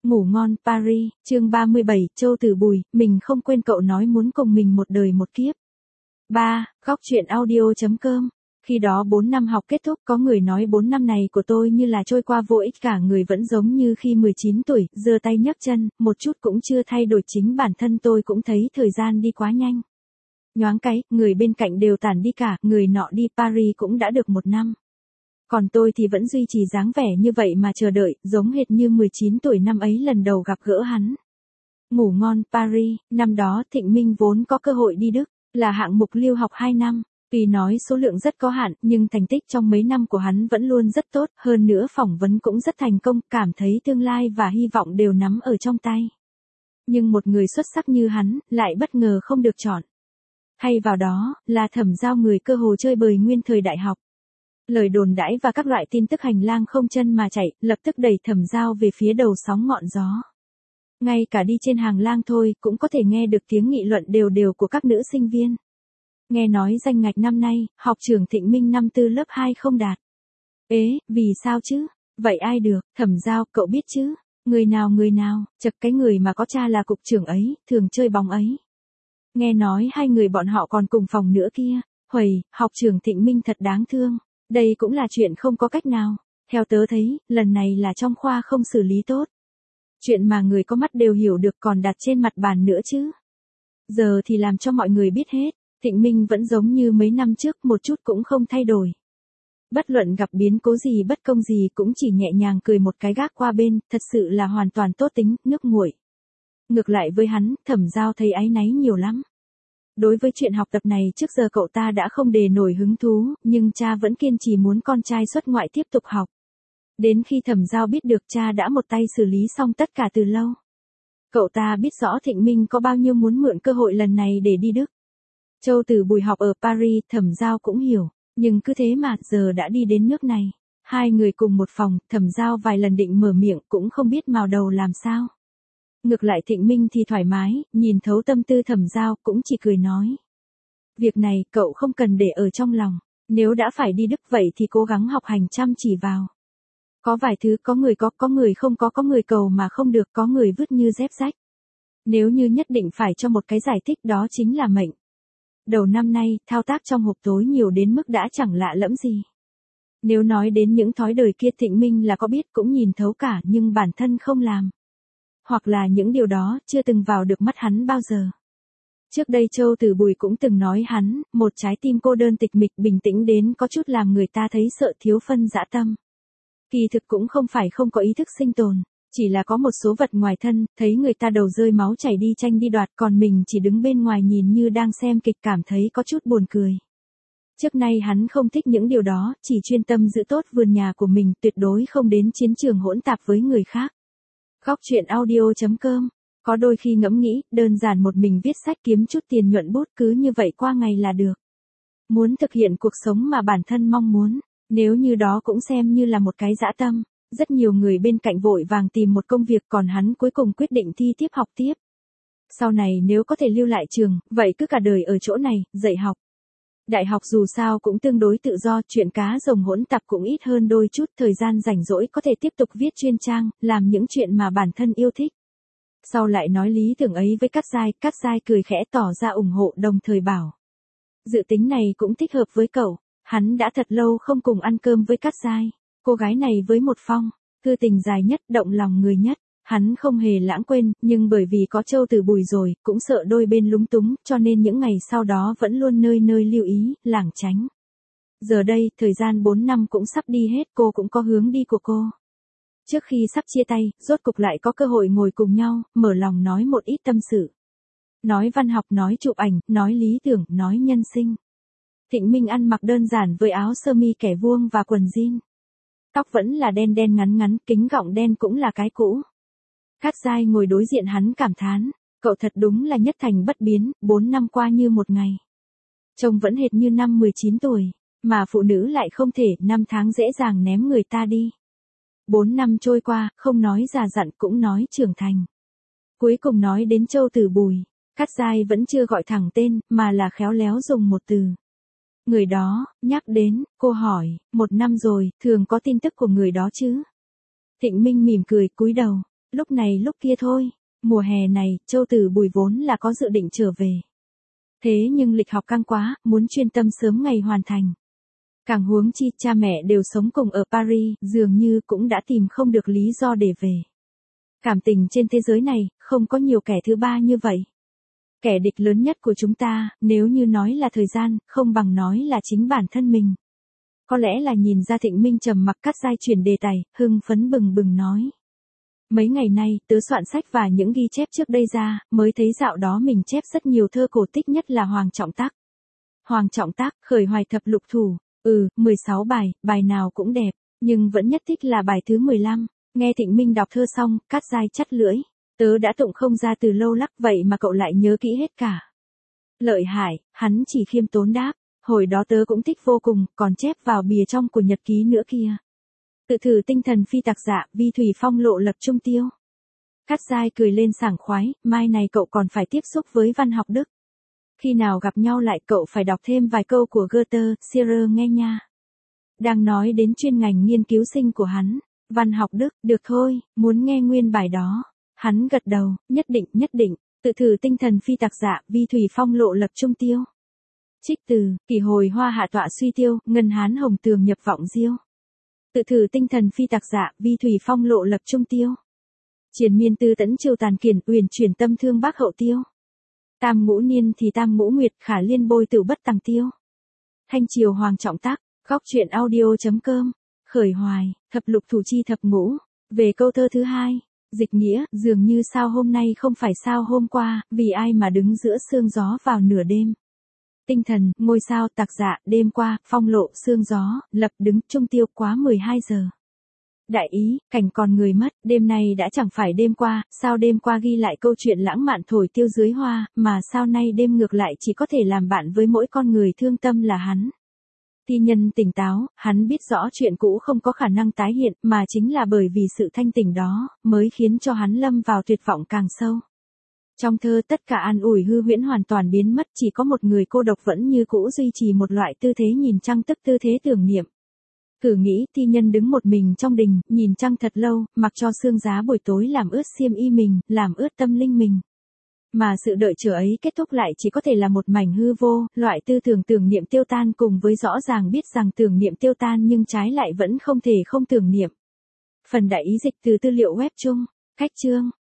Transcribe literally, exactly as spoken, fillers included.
Ngủ ngon Paris, chương ba mươi bảy, Châu Tử Bùi, mình không quên cậu nói muốn cùng mình một đời một kiếp. ba. Góc truyện audio.com. Khi đó bốn năm học kết thúc, có người nói bốn năm này của tôi như là trôi qua vô ích, cả người vẫn giống như khi mười chín tuổi, giơ tay nhấc chân, một chút cũng chưa thay đổi, chính bản thân tôi cũng thấy thời gian đi quá nhanh. Nhoáng cái, người bên cạnh đều tản đi cả, người nọ đi Paris cũng đã được một năm. Còn tôi thì vẫn duy trì dáng vẻ như vậy mà chờ đợi, giống hệt như mười chín tuổi năm ấy lần đầu gặp gỡ hắn. Ngủ ngon Paris, năm đó Thịnh Minh vốn có cơ hội đi Đức, là hạng mục lưu học hai năm. Tuy nói số lượng rất có hạn, nhưng thành tích trong mấy năm của hắn vẫn luôn rất tốt, hơn nữa phỏng vấn cũng rất thành công, cảm thấy tương lai và hy vọng đều nắm ở trong tay. Nhưng một người xuất sắc như hắn, lại bất ngờ không được chọn. Thay vào đó, là Thẩm Giao, người cơ hồ chơi bời nguyên thời đại học. Lời đồn đãi và các loại tin tức hành lang không chân mà chạy, lập tức đẩy Thẩm Giao về phía đầu sóng ngọn gió. Ngay cả đi trên hàng lang thôi, cũng có thể nghe được tiếng nghị luận đều đều của các nữ sinh viên. Nghe nói danh ngạch năm nay, học trưởng Thịnh Minh năm tư lớp hai không đạt. Ế, vì sao chứ? Vậy ai được? Thẩm Giao, cậu biết chứ? Người nào người nào, chật cái người mà có cha là cục trưởng ấy, thường chơi bóng ấy. Nghe nói hai người bọn họ còn cùng phòng nữa kia. Huầy, học trưởng Thịnh Minh thật đáng thương. Đây cũng là chuyện không có cách nào. Theo tớ thấy, lần này là trong khoa không xử lý tốt. Chuyện mà người có mắt đều hiểu được còn đặt trên mặt bàn nữa chứ. Giờ thì làm cho mọi người biết hết. Thịnh Minh vẫn giống như mấy năm trước, một chút cũng không thay đổi. Bất luận gặp biến cố gì bất công gì cũng chỉ nhẹ nhàng cười một cái gác qua bên, thật sự là hoàn toàn tốt tính, nước nguội. Ngược lại với hắn, Thẩm Giao thấy áy náy nhiều lắm. Đối với chuyện học tập này trước giờ cậu ta đã không đề nổi hứng thú, nhưng cha vẫn kiên trì muốn con trai xuất ngoại tiếp tục học. Đến khi Thẩm Giao biết được cha đã một tay xử lý xong tất cả từ lâu. Cậu ta biết rõ Thịnh Minh có bao nhiêu muốn mượn cơ hội lần này để đi Đức. Châu Tử Bùi học ở Paris, Thẩm Giao cũng hiểu, nhưng cứ thế mà giờ đã đi đến nước này. Hai người cùng một phòng, Thẩm Giao vài lần định mở miệng cũng không biết mào đầu làm sao. Ngược lại Thịnh Minh thì thoải mái, nhìn thấu tâm tư Thẩm Giao cũng chỉ cười nói. Việc này cậu không cần để ở trong lòng, nếu đã phải đi Đức vậy thì cố gắng học hành chăm chỉ vào. Có vài thứ có người có, có người không có, có người cầu mà không được, có người vứt như dép rách. Nếu như nhất định phải cho một cái giải thích đó chính là mệnh. Đầu năm nay, thao tác trong hộp tối nhiều đến mức đã chẳng lạ lẫm gì. Nếu nói đến những thói đời kia Thịnh Minh là có biết cũng nhìn thấu cả nhưng bản thân không làm. Hoặc là những điều đó chưa từng vào được mắt hắn bao giờ. Trước đây Châu Tử Bùi cũng từng nói hắn, một trái tim cô đơn tịch mịch bình tĩnh đến có chút làm người ta thấy sợ thiếu phân dã tâm. Kỳ thực cũng không phải không có ý thức sinh tồn, chỉ là có một số vật ngoài thân, thấy người ta đầu rơi máu chảy đi tranh đi đoạt, còn mình chỉ đứng bên ngoài nhìn như đang xem kịch, cảm thấy có chút buồn cười. Trước nay hắn không thích những điều đó, chỉ chuyên tâm giữ tốt vườn nhà của mình, tuyệt đối không đến chiến trường hỗn tạp với người khác. Góc truyện audio.com. Có đôi khi ngẫm nghĩ, đơn giản một mình viết sách kiếm chút tiền nhuận bút cứ như vậy qua ngày là được. Muốn thực hiện cuộc sống mà bản thân mong muốn, nếu như đó cũng xem như là một cái dã tâm. Rất nhiều người bên cạnh vội vàng tìm một công việc, còn hắn cuối cùng quyết định thi tiếp học tiếp. Sau này nếu có thể lưu lại trường, vậy cứ cả đời ở chỗ này, dạy học. Đại học dù sao cũng tương đối tự do, chuyện cá rồng hỗn tạp cũng ít hơn đôi chút, thời gian rảnh rỗi có thể tiếp tục viết chuyên trang, làm những chuyện mà bản thân yêu thích. Sau lại nói lý tưởng ấy với Cát Giai, Cát Giai cười khẽ tỏ ra ủng hộ, đồng thời bảo. Dự tính này cũng thích hợp với cậu, hắn đã thật lâu không cùng ăn cơm với Cát Giai. Cô gái này với một phong, thư tình dài nhất, động lòng người nhất, hắn không hề lãng quên, nhưng bởi vì có Châu Tử Bùi rồi, cũng sợ đôi bên lúng túng, cho nên những ngày sau đó vẫn luôn nơi nơi lưu ý, lảng tránh. Giờ đây, thời gian bốn năm cũng sắp đi hết, cô cũng có hướng đi của cô. Trước khi sắp chia tay, rốt cục lại có cơ hội ngồi cùng nhau, mở lòng nói một ít tâm sự. Nói văn học, nói chụp ảnh, nói lý tưởng, nói nhân sinh. Thịnh Minh ăn mặc đơn giản với áo sơ mi kẻ vuông và quần jean. Tóc vẫn là đen đen ngắn ngắn, kính gọng đen cũng là cái cũ. Cát Giai ngồi đối diện hắn cảm thán, cậu thật đúng là nhất thành bất biến, bốn năm qua như một ngày. Trông vẫn hệt như năm mười chín tuổi, mà phụ nữ lại không thể, năm tháng dễ dàng ném người ta đi. Bốn năm trôi qua, không nói già dặn cũng nói trưởng thành. Cuối cùng nói đến Châu Tử Bùi, Cát Giai vẫn chưa gọi thẳng tên, mà là khéo léo dùng một từ. Người đó, nhắc đến, cô hỏi, một năm rồi, thường có tin tức của người đó chứ? Thịnh Minh mỉm cười, cúi đầu. Lúc này lúc kia thôi, mùa hè này, Châu Tử Bùi vốn là có dự định trở về. Thế nhưng lịch học căng quá, muốn chuyên tâm sớm ngày hoàn thành. Càng huống chi cha mẹ đều sống cùng ở Paris, dường như cũng đã tìm không được lý do để về. Cảm tình trên thế giới này, không có nhiều kẻ thứ ba như vậy. Kẻ địch lớn nhất của chúng ta, nếu như nói là thời gian, không bằng nói là chính bản thân mình. Có lẽ là nhìn ra Thịnh Minh trầm mặc cắt giai chuyển đề tài, hưng phấn bừng bừng nói. Mấy ngày nay, tớ soạn sách và những ghi chép trước đây ra, mới thấy dạo đó mình chép rất nhiều thơ cổ tích, nhất là Hoàng Trọng Tác. Hoàng Trọng Tác, khởi hoài thập lục thủ, ừ, mười sáu bài, bài nào cũng đẹp, nhưng vẫn nhất thích là bài thứ mười lăm. Nghe Thịnh Minh đọc thơ xong, cắt giai chắt lưỡi. Tớ đã tụng không ra từ lâu lắc, vậy mà cậu lại nhớ kỹ hết cả. Lợi hại, hắn chỉ khiêm tốn đáp. Hồi đó tớ cũng thích vô cùng, còn chép vào bìa trong của nhật ký nữa kia. Tự thử tinh thần phi tạc dạ, vi thủy phong lộ lập trung tiêu. Cắt giai cười lên sảng khoái, mai này cậu còn phải tiếp xúc với văn học Đức. Khi nào gặp nhau lại cậu phải đọc thêm vài câu của Goethe, Schiller nghe nha. Đang nói đến chuyên ngành nghiên cứu sinh của hắn, văn học Đức, được thôi, muốn nghe nguyên bài đó. Hắn gật đầu, nhất định, nhất định, tự thử tinh thần phi tạc dạ, vi thủy phong lộ lập trung tiêu. Trích từ, kỷ hồi hoa hạ tọa suy tiêu, ngân hán hồng tường nhập vọng diêu. Tự thử tinh thần phi tạc dạ, vi thủy phong lộ lập trung tiêu. Triền miên tư tẫn triều tàn kiền, uyển chuyển tâm thương bác hậu tiêu. Tam ngũ niên thì tam ngũ nguyệt, khả liên bôi tử bất tàng tiêu. Thanh triều Hoàng Trọng Tác, góc truyện audio.com, khởi hoài, thập lục thủ chi thập ngũ. Về câu thơ thứ hai, dịch nghĩa, dường như sao hôm nay không phải sao hôm qua, vì ai mà đứng giữa sương gió vào nửa đêm. Tinh thần, ngôi sao, tạc dạ, đêm qua, phong lộ, sương gió, lập đứng, trung tiêu quá mười hai giờ. Đại ý, cảnh còn người mất, đêm nay đã chẳng phải đêm qua, sao đêm qua ghi lại câu chuyện lãng mạn thổi tiêu dưới hoa, mà sao nay đêm ngược lại chỉ có thể làm bạn với mỗi con người thương tâm là hắn. Thi nhân tỉnh táo, hắn biết rõ chuyện cũ không có khả năng tái hiện, mà chính là bởi vì sự thanh tỉnh đó, mới khiến cho hắn lâm vào tuyệt vọng càng sâu. Trong thơ tất cả an ủi hư huyễn hoàn toàn biến mất, chỉ có một người cô độc vẫn như cũ duy trì một loại tư thế nhìn trăng, tức tư thế tưởng niệm. Thử nghĩ thi nhân đứng một mình trong đình, nhìn trăng thật lâu, mặc cho sương giá buổi tối làm ướt xiêm y mình, làm ướt tâm linh mình. Mà sự đợi chờ ấy kết thúc lại chỉ có thể là một mảnh hư vô, loại tư tưởng tưởng niệm tiêu tan, cùng với rõ ràng biết rằng tưởng niệm tiêu tan nhưng trái lại vẫn không thể không tưởng niệm. Phần đại ý dịch từ tư liệu web chung, cách chương.